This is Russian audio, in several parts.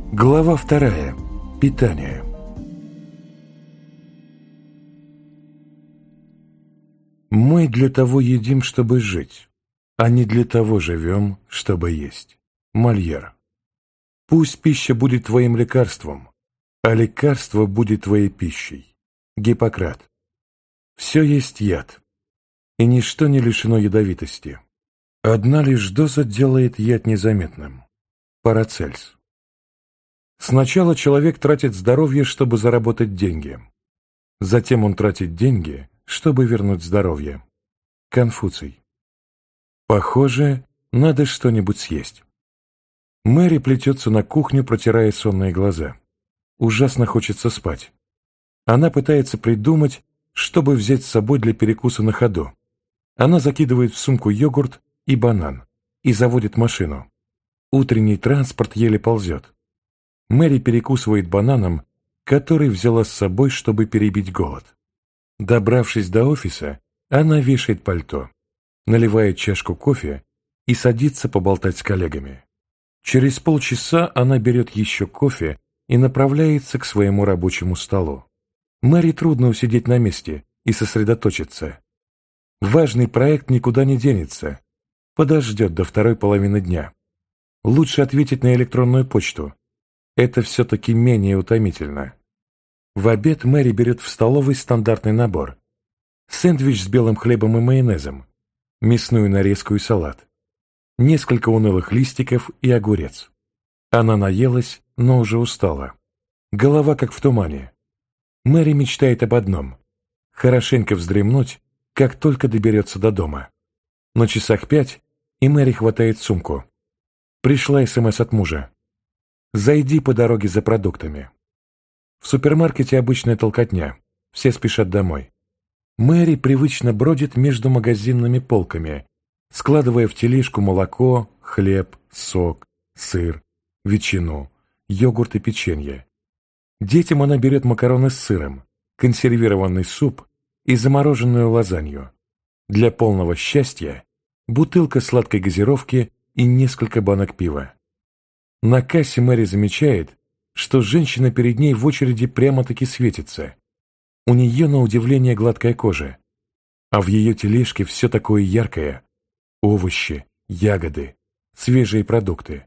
Глава 2. Питание. Мы для того едим, чтобы жить, а не для того живем, чтобы есть. Мольер. Пусть пища будет твоим лекарством, а лекарство будет твоей пищей. Гиппократ. Все есть яд, и ничто не лишено ядовитости. Одна лишь доза делает яд незаметным. Парацельс. Сначала человек тратит здоровье, чтобы заработать деньги. Затем он тратит деньги, чтобы вернуть здоровье. Конфуций. Похоже, надо что-нибудь съесть. Мэри плетется на кухню, протирая сонные глаза. Ужасно хочется спать. Она пытается придумать, чтобы взять с собой для перекуса на ходу. Она закидывает в сумку йогурт и банан и заводит машину. Утренний транспорт еле ползет. Мэри перекусывает бананом, который взяла с собой, чтобы перебить голод. Добравшись до офиса, она вешает пальто, наливает чашку кофе и садится поболтать с коллегами. Через полчаса она берет еще кофе и направляется к своему рабочему столу. Мэри трудно усидеть на месте и сосредоточиться. Важный проект никуда не денется, подождет до второй половины дня. Лучше ответить на электронную почту. Это все-таки менее утомительно. В обед Мэри берет в столовой стандартный набор. Сэндвич с белым хлебом и майонезом, мясную нарезку и салат, несколько унылых листиков и огурец. Она наелась, но уже устала. Голова как в тумане. Мэри мечтает об одном – хорошенько вздремнуть, как только доберется до дома. На часах 5, и Мэри хватает сумку. Пришла СМС от мужа. «Зайди по дороге за продуктами». В супермаркете обычная толкотня, все спешат домой. Мэри привычно бродит между магазинными полками, складывая в тележку молоко, хлеб, сок, сыр, ветчину, йогурт и печенье. Детям она берет макароны с сыром, консервированный суп и замороженную лазанью. Для полного счастья бутылка сладкой газировки и несколько банок пива. На кассе Мэри замечает, что женщина перед ней в очереди прямо-таки светится. У нее, на удивление, гладкая кожа, а в ее тележке все такое яркое – овощи, ягоды, свежие продукты.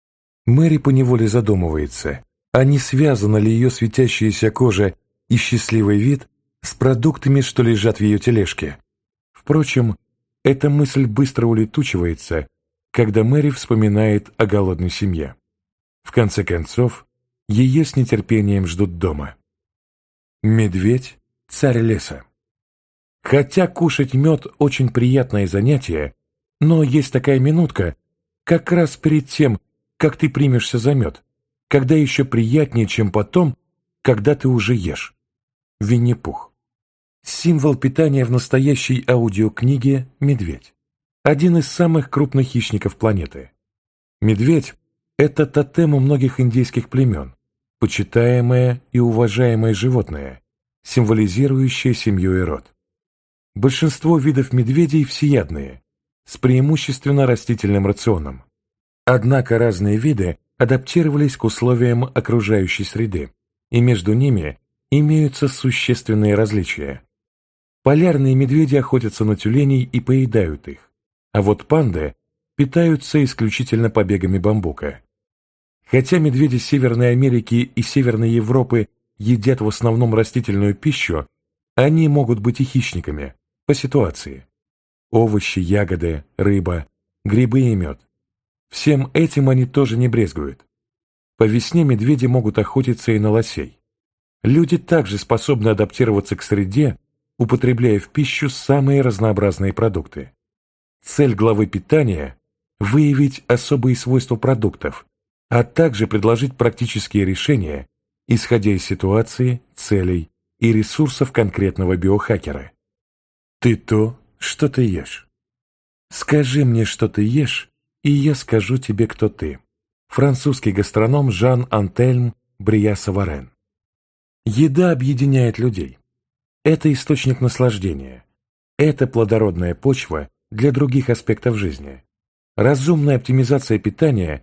Мэри поневоле задумывается, а не связана ли ее светящаяся кожа и счастливый вид с продуктами, что лежат в ее тележке. Впрочем, эта мысль быстро улетучивается, когда Мэри вспоминает о голодной семье. В конце концов, ее с нетерпением ждут дома. Медведь – царь леса. Хотя кушать мед – очень приятное занятие, но есть такая минутка, как раз перед тем, как ты примешься за мед, когда еще приятнее, чем потом, когда ты уже ешь. Винни-Пух. Символ питания в настоящей аудиокниге – медведь. Один из самых крупных хищников планеты. Медведь – это тотем у многих индейских племен, почитаемое и уважаемое животное, символизирующее семью и род. Большинство видов медведей всеядные, с преимущественно растительным рационом. Однако разные виды адаптировались к условиям окружающей среды, и между ними имеются существенные различия. Полярные медведи охотятся на тюленей и поедают их, а вот панды питаются исключительно побегами бамбука. Хотя медведи Северной Америки и Северной Европы едят в основном растительную пищу, они могут быть и хищниками, по ситуации. Овощи, ягоды, рыба, грибы и мед. Всем этим они тоже не брезгуют. По весне медведи могут охотиться и на лосей. Люди также способны адаптироваться к среде, употребляя в пищу самые разнообразные продукты. Цель главы питания – выявить особые свойства продуктов, а также предложить практические решения, исходя из ситуации, целей и ресурсов конкретного биохакера. Ты то, что ты ешь. Скажи мне, что ты ешь, и я скажу тебе, кто ты. Французский гастроном Жан-Антельм Бриа-Саварен. Еда объединяет людей. Это источник наслаждения. Это плодородная почва для других аспектов жизни. Разумная оптимизация питания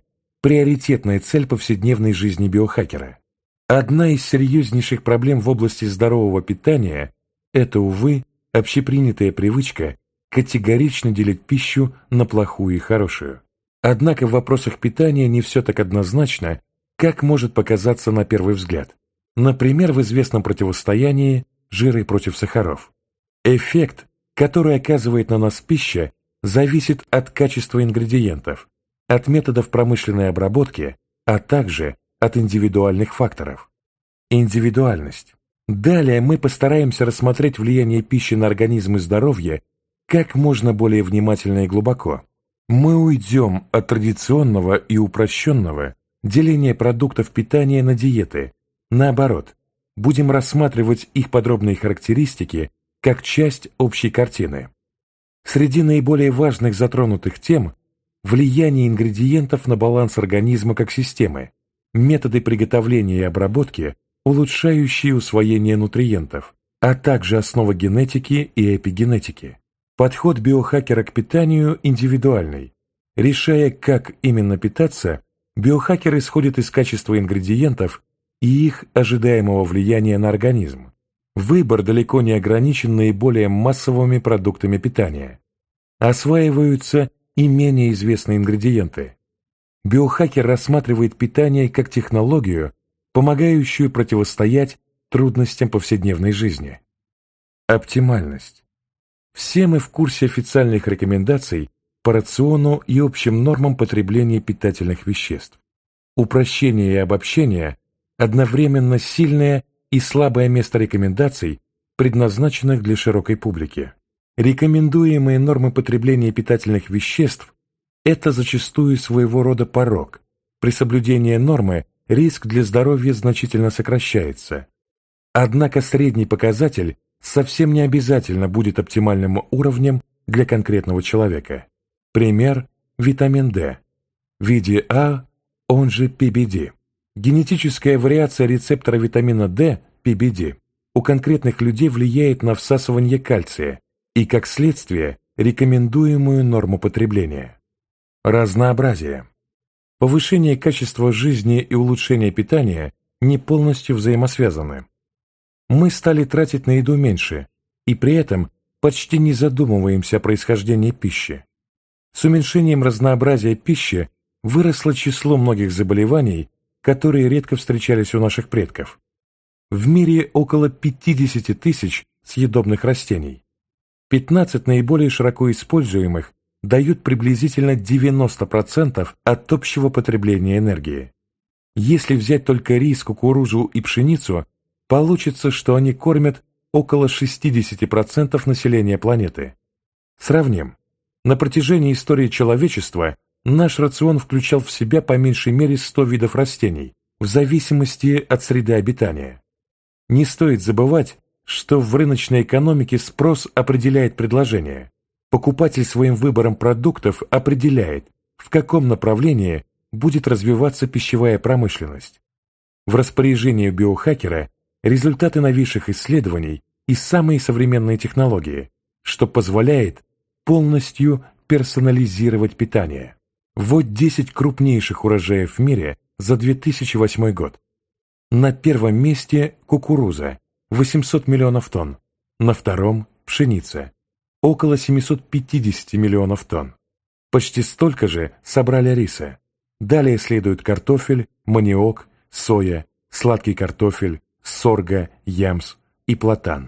приоритетная цель повседневной жизни биохакера. Одна из серьезнейших проблем в области здорового питания – это, увы, общепринятая привычка категорично делить пищу на плохую и хорошую. Однако в вопросах питания не все так однозначно, как может показаться на первый взгляд. Например, в известном противостоянии жиры против сахаров. Эффект, который оказывает на нас пища, зависит от качества ингредиентов, от методов промышленной обработки, а также от индивидуальных факторов. Индивидуальность. Далее мы постараемся рассмотреть влияние пищи на организм и здоровье как можно более внимательно и глубоко. Мы уйдем от традиционного и упрощенного деления продуктов питания на диеты. Наоборот, будем рассматривать их подробные характеристики как часть общей картины. Среди наиболее важных затронутых тем – влияние ингредиентов на баланс организма как системы, методы приготовления и обработки, улучшающие усвоение нутриентов, а также основы генетики и эпигенетики. Подход биохакера к питанию индивидуальный. Решая, как именно питаться, биохакер исходит из качества ингредиентов и их ожидаемого влияния на организм. Выбор далеко не ограничен наиболее массовыми продуктами питания. Осваиваются и менее известные ингредиенты. Биохакер рассматривает питание как технологию, помогающую противостоять трудностям повседневной жизни. Оптимальность. Все мы в курсе официальных рекомендаций по рациону и общим нормам потребления питательных веществ. Упрощение и обобщение – одновременно сильное и слабое место рекомендаций, предназначенных для широкой публики. Рекомендуемые нормы потребления питательных веществ – это зачастую своего рода порог. При соблюдении нормы риск для здоровья значительно сокращается. Однако средний показатель совсем не обязательно будет оптимальным уровнем для конкретного человека. Пример – витамин D. В виде А, он же PBD. Генетическая вариация рецептора витамина D, PBD, у конкретных людей влияет на всасывание кальция и, как следствие, рекомендуемую норму потребления. Разнообразие. Повышение качества жизни и улучшение питания не полностью взаимосвязаны. Мы стали тратить на еду меньше, и при этом почти не задумываемся о происхождении пищи. С уменьшением разнообразия пищи выросло число многих заболеваний, которые редко встречались у наших предков. В мире около 50 тысяч съедобных растений. 15 наиболее широко используемых дают приблизительно 90% от общего потребления энергии. Если взять только рис, кукурузу и пшеницу, получится, что они кормят около 60% населения планеты. Сравним. На протяжении истории человечества наш рацион включал в себя по меньшей мере 100 видов растений, в зависимости от среды обитания. Не стоит забывать, что в рыночной экономике спрос определяет предложение. Покупатель своим выбором продуктов определяет, в каком направлении будет развиваться пищевая промышленность. В распоряжении биохакера результаты новейших исследований и самые современные технологии, что позволяет полностью персонализировать питание. Вот 10 крупнейших урожаев в мире за 2008 год. На первом месте кукуруза – 800 миллионов тонн, на втором – пшеница – около 750 миллионов тонн. Почти столько же собрали риса. Далее следуют картофель, маниок, соя, сладкий картофель, сорго, ямс и платан.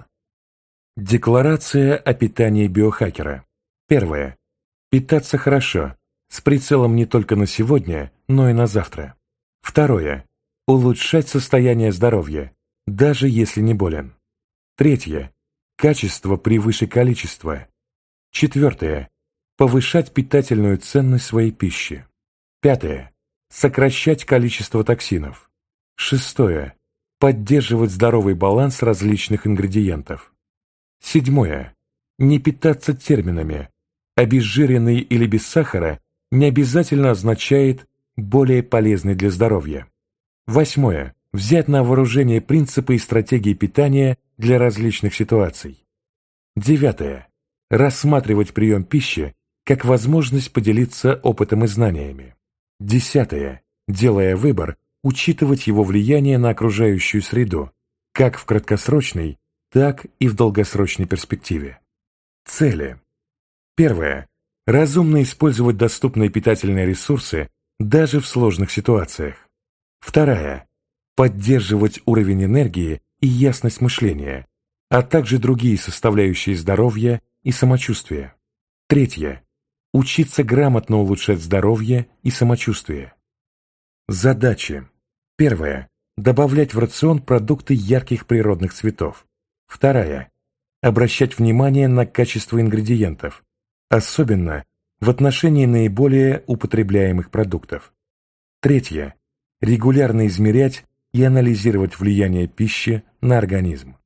Декларация о питании биохакера. Первое. Питаться хорошо, с прицелом не только на сегодня, но и на завтра. Второе. Улучшать состояние здоровья, даже если не болен. Третье. Качество превыше количества. Четвертое. Повышать питательную ценность своей пищи. Пятое. Сокращать количество токсинов. Шестое. Поддерживать здоровый баланс различных ингредиентов. Седьмое. Не питаться терминами. Обезжиренный или без сахара не обязательно означает более полезный для здоровья. Восьмое. Взять на вооружение принципы и стратегии питания для различных ситуаций. Девятое. Рассматривать прием пищи как возможность поделиться опытом и знаниями. Десятое. делая выбор, учитывать его влияние на окружающую среду, как в краткосрочной, так и в долгосрочной перспективе. Цели. Первое. Разумно использовать доступные питательные ресурсы даже в сложных ситуациях. Вторая. Поддерживать уровень энергии и ясность мышления, а также другие составляющие здоровья и самочувствия. Третье. Учиться грамотно улучшать здоровье и самочувствие. Задачи. Первое. Добавлять в рацион продукты ярких природных цветов. Вторая. Обращать внимание на качество ингредиентов, особенно в отношении наиболее употребляемых продуктов. Третье. Регулярно измерять и анализировать влияние пищи на организм.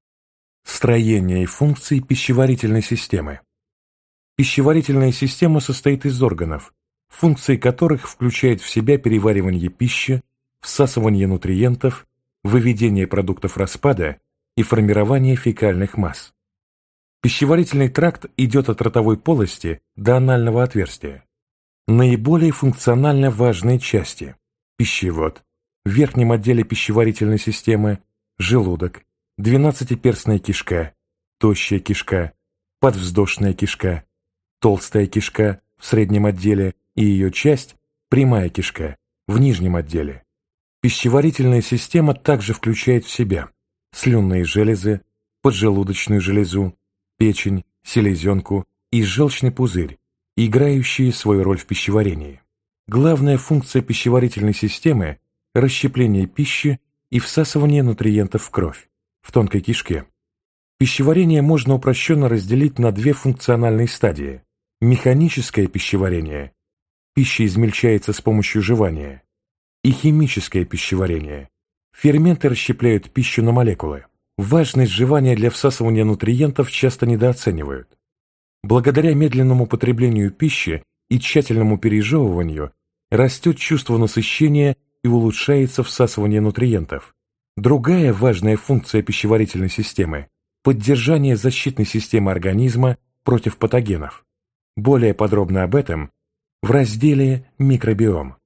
Строение и функции пищеварительной системы. Пищеварительная система состоит из органов, функции которых включают в себя переваривание пищи, всасывание нутриентов, выведение продуктов распада и формирование фекальных масс. Пищеварительный тракт идет от ротовой полости до анального отверстия. Наиболее функционально важные части – пищевод, в верхнем отделе пищеварительной системы, желудок, двенадцатиперстная кишка, тощая кишка, подвздошная кишка, толстая кишка в среднем отделе и ее часть, прямая кишка, в нижнем отделе. Пищеварительная система также включает в себя слюнные железы, поджелудочную железу, печень, селезенку и желчный пузырь, играющие свою роль в пищеварении. Главная функция пищеварительной системы – расщепление пищи и всасывание нутриентов в кровь, в тонкой кишке. Пищеварение можно упрощенно разделить на две функциональные стадии – механическое пищеварение – пища измельчается с помощью жевания, и химическое пищеварение – ферменты расщепляют пищу на молекулы. Важность жевания для всасывания нутриентов часто недооценивают. Благодаря медленному потреблению пищи и тщательному пережевыванию растет чувство насыщения и улучшается всасывание нутриентов. Другая важная функция пищеварительной системы – поддержание защитной системы организма против патогенов. Более подробно об этом в разделе «Микробиом».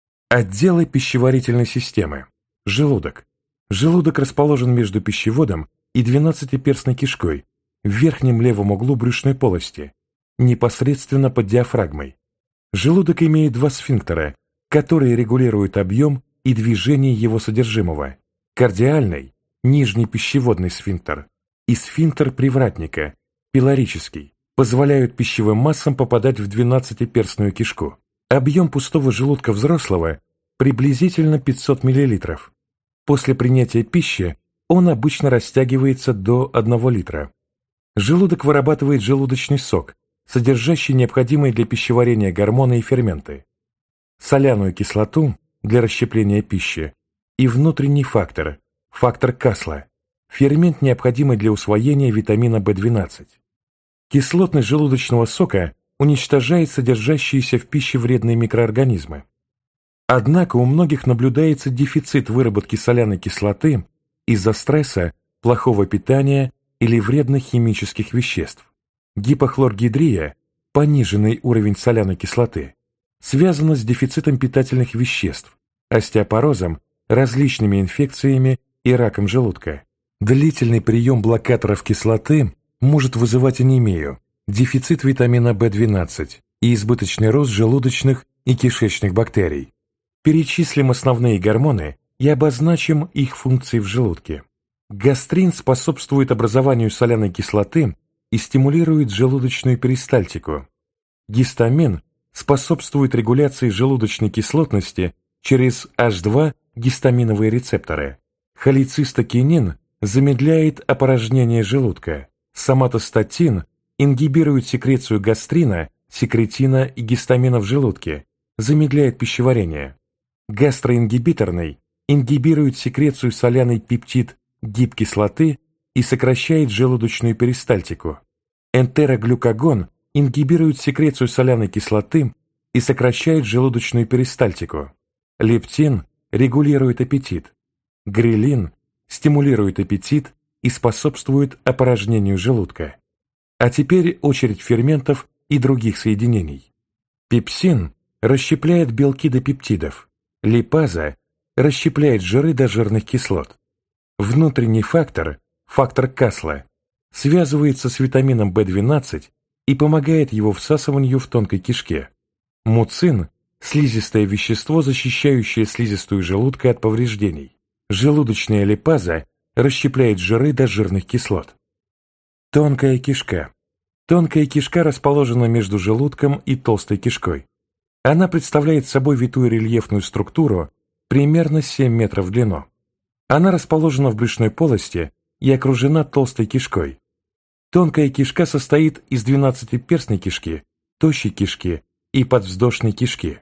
Отделы пищеварительной системы. Желудок. Желудок расположен между пищеводом и двенадцатиперстной кишкой в верхнем левом углу брюшной полости, непосредственно под диафрагмой. Желудок имеет два сфинктера, которые регулируют объем и движение его содержимого. Кардиальный, нижний пищеводный сфинктер, и сфинктер привратника, пилорический, позволяют пищевым массам попадать в двенадцатиперстную кишку. Объем пустого желудка взрослого приблизительно 500 мл. После принятия пищи он обычно растягивается до 1 литра. Желудок вырабатывает желудочный сок, содержащий необходимые для пищеварения гормоны и ферменты, соляную кислоту для расщепления пищи и внутренний фактор, фактор Касла, фермент, необходимый для усвоения витамина В12. Кислотность желудочного сока уничтожает содержащиеся в пище вредные микроорганизмы. Однако у многих наблюдается дефицит выработки соляной кислоты из-за стресса, плохого питания или вредных химических веществ. Гипохлоргидрия, пониженный уровень соляной кислоты, связана с дефицитом питательных веществ, остеопорозом, различными инфекциями и раком желудка. Длительный прием блокаторов кислоты может вызывать анемию, дефицит витамина В12 и избыточный рост желудочных и кишечных бактерий. Перечислим основные гормоны и обозначим их функции в желудке. Гастрин способствует образованию соляной кислоты и стимулирует желудочную перистальтику. Гистамин способствует регуляции желудочной кислотности через H2 гистаминовые рецепторы. Холецистокинин замедляет опорожнение желудка. Соматостатин ингибирует секрецию гастрина, секретина и гистамина в желудке, замедляет пищеварение. Гастроингибиторный ингибирует секрецию соляной пептид гипкислоты и сокращает желудочную перистальтику. Энтероглюкагон ингибирует секрецию соляной кислоты и сокращает желудочную перистальтику. Лептин регулирует аппетит. Грелин стимулирует аппетит и способствует опорожнению желудка. А теперь очередь ферментов и других соединений. Пепсин расщепляет белки до пептидов. Липаза расщепляет жиры до жирных кислот. Внутренний фактор, фактор Касла, связывается с витамином В12 и помогает его всасыванию в тонкой кишке. Муцин – слизистое вещество, защищающее слизистую желудка от повреждений. Желудочная липаза расщепляет жиры до жирных кислот. Тонкая кишка. Тонкая кишка расположена между желудком и толстой кишкой. Она представляет собой витую рельефную структуру примерно 7 метров в длину. Она расположена в брюшной полости и окружена толстой кишкой. Тонкая кишка состоит из 12-перстной кишки, тощей кишки и подвздошной кишки.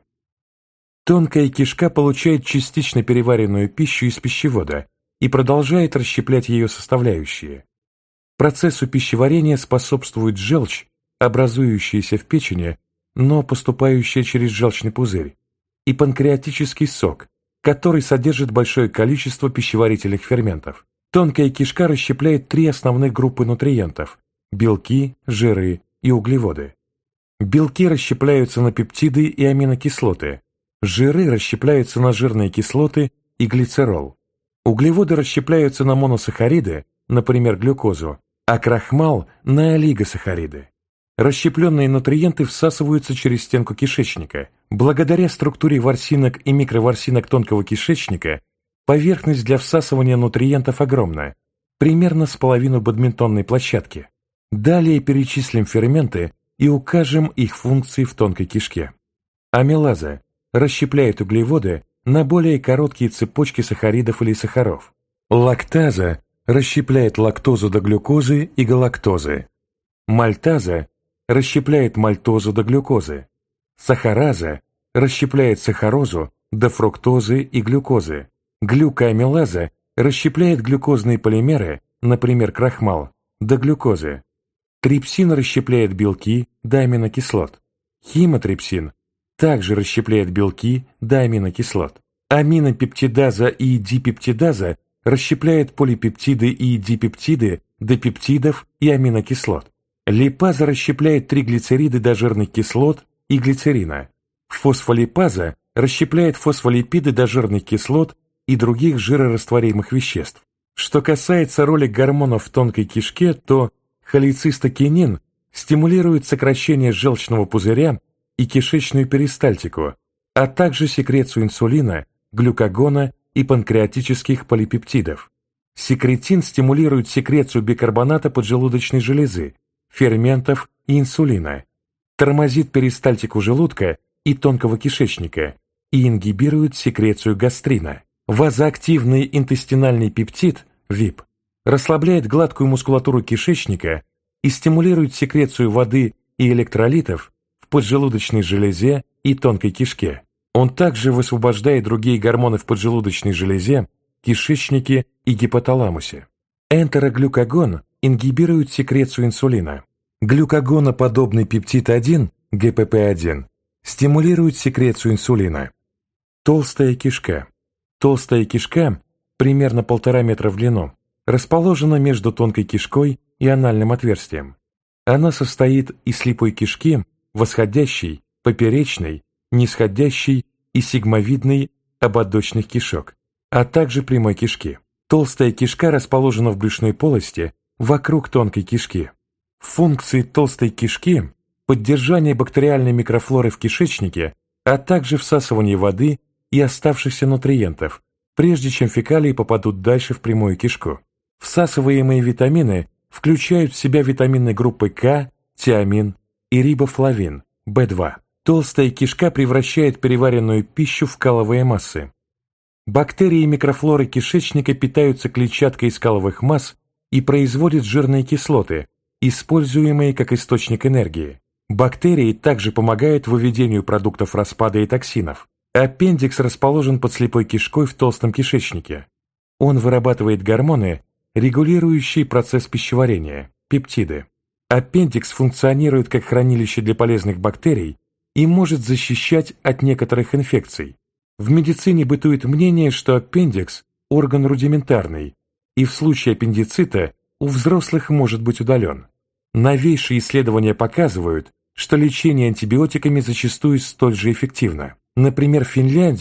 Тонкая кишка получает частично переваренную пищу из пищевода и продолжает расщеплять ее составляющие. Процессу пищеварения способствует желчь, образующаяся в печени, но поступающая через желчный пузырь, и панкреатический сок, который содержит большое количество пищеварительных ферментов. Тонкая кишка расщепляет 3 основных группы нутриентов – белки, жиры и углеводы. Белки расщепляются на пептиды и аминокислоты, жиры расщепляются на жирные кислоты и глицерол. Углеводы расщепляются на моносахариды, например, глюкозу, а крахмал – на олигосахариды. Расщепленные нутриенты всасываются через стенку кишечника. Благодаря структуре ворсинок и микроворсинок тонкого кишечника поверхность для всасывания нутриентов огромна, примерно с половину бадминтонной площадки. Далее перечислим ферменты и укажем их функции в тонкой кишке. Амилаза расщепляет углеводы на более короткие цепочки сахаридов или сахаров. Лактаза расщепляет лактозу до глюкозы и галактозы. Мальтаза расщепляет мальтозу до глюкозы. Сахараза расщепляет сахарозу до фруктозы и глюкозы. Глюкоамилаза расщепляет глюкозные полимеры, например, крахмал, до глюкозы. Трипсин расщепляет белки до аминокислот. Химотрипсин также расщепляет белки до аминокислот. Аминопептидаза и дипептидаза расщепляет полипептиды и дипептиды до пептидов и аминокислот. Липаза расщепляет триглицериды до жирных кислот и глицерина. Фосфолипаза расщепляет фосфолипиды до жирных кислот и других жирорастворимых веществ. Что касается роли гормонов в тонкой кишке, то холецистокинин стимулирует сокращение желчного пузыря и кишечную перистальтику, а также секрецию инсулина, глюкагона и панкреатических полипептидов. Секретин стимулирует секрецию бикарбоната поджелудочной железы, ферментов и инсулина, тормозит перистальтику желудка и тонкого кишечника и ингибирует секрецию гастрина. Вазоактивный интестинальный пептид, ВИП, расслабляет гладкую мускулатуру кишечника и стимулирует секрецию воды и электролитов в поджелудочной железе и тонкой кишке. Он также высвобождает другие гормоны в поджелудочной железе, кишечнике и гипоталамусе. Энтероглюкагон ингибирует секрецию инсулина. Глюкагоноподобный пептид-1, ГПП-1, стимулирует секрецию инсулина. Толстая кишка. Толстая кишка, примерно 1,5 метра в длину, расположена между тонкой кишкой и анальным отверстием. Она состоит из слепой кишки, восходящей, поперечной, нисходящей и сигмовидной ободочных кишок, а также прямой кишки. Толстая кишка расположена в брюшной полости вокруг тонкой кишки. Функции толстой кишки – поддержание бактериальной микрофлоры в кишечнике, а также всасывание воды и оставшихся нутриентов, прежде чем фекалии попадут дальше в прямую кишку. Всасываемые витамины включают в себя витамины группы К, тиамин и рибофлавин, В2. Толстая кишка превращает переваренную пищу в каловые массы. Бактерии и микрофлоры кишечника питаются клетчаткой из каловых масс и производят жирные кислоты, используемые как источник энергии. Бактерии также помогают выведению продуктов распада и токсинов. Аппендикс расположен под слепой кишкой в толстом кишечнике. Он вырабатывает гормоны, регулирующие процесс пищеварения, пептиды. Аппендикс функционирует как хранилище для полезных бактерий и может защищать от некоторых инфекций. В медицине бытует мнение, что аппендикс – орган рудиментарный, и в случае аппендицита у взрослых может быть удален. Новейшие исследования показывают, что лечение антибиотиками зачастую столь же эффективно. Например, в Финляндии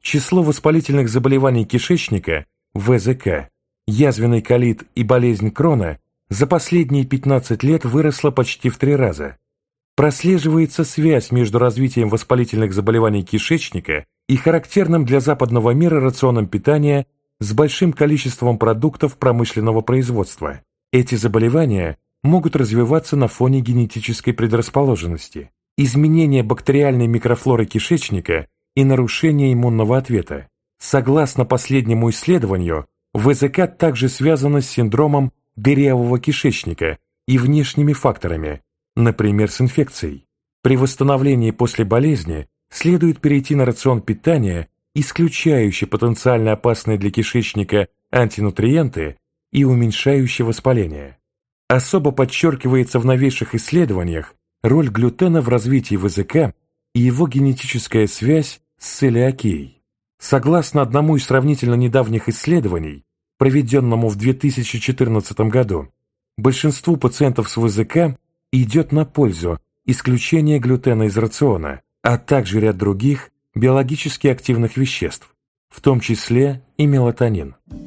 Число воспалительных заболеваний кишечника, ВЗК, язвенный колит и болезнь Крона за последние 15 лет выросло почти в 3 раза. Прослеживается связь между развитием воспалительных заболеваний кишечника и характерным для западного мира рационом питания с большим количеством продуктов промышленного производства. Эти заболевания могут развиваться на фоне генетической предрасположенности, изменения бактериальной микрофлоры кишечника и нарушения иммунного ответа. Согласно последнему исследованию, ВЗК также связано с синдромом дырявого кишечника и внешними факторами, например, с инфекцией. При восстановлении после болезни следует перейти на рацион питания, исключающий потенциально опасные для кишечника антинутриенты и уменьшающий воспаление. Особо подчеркивается в новейших исследованиях роль глютена в развитии ВЗК и его генетическая связь с целиакией. Согласно одному из сравнительно недавних исследований, проведенному в 2014 году, большинству пациентов с ВЗК идет на пользу исключение глютена из рациона, а также ряд других биологически активных веществ, в том числе и мелатонин.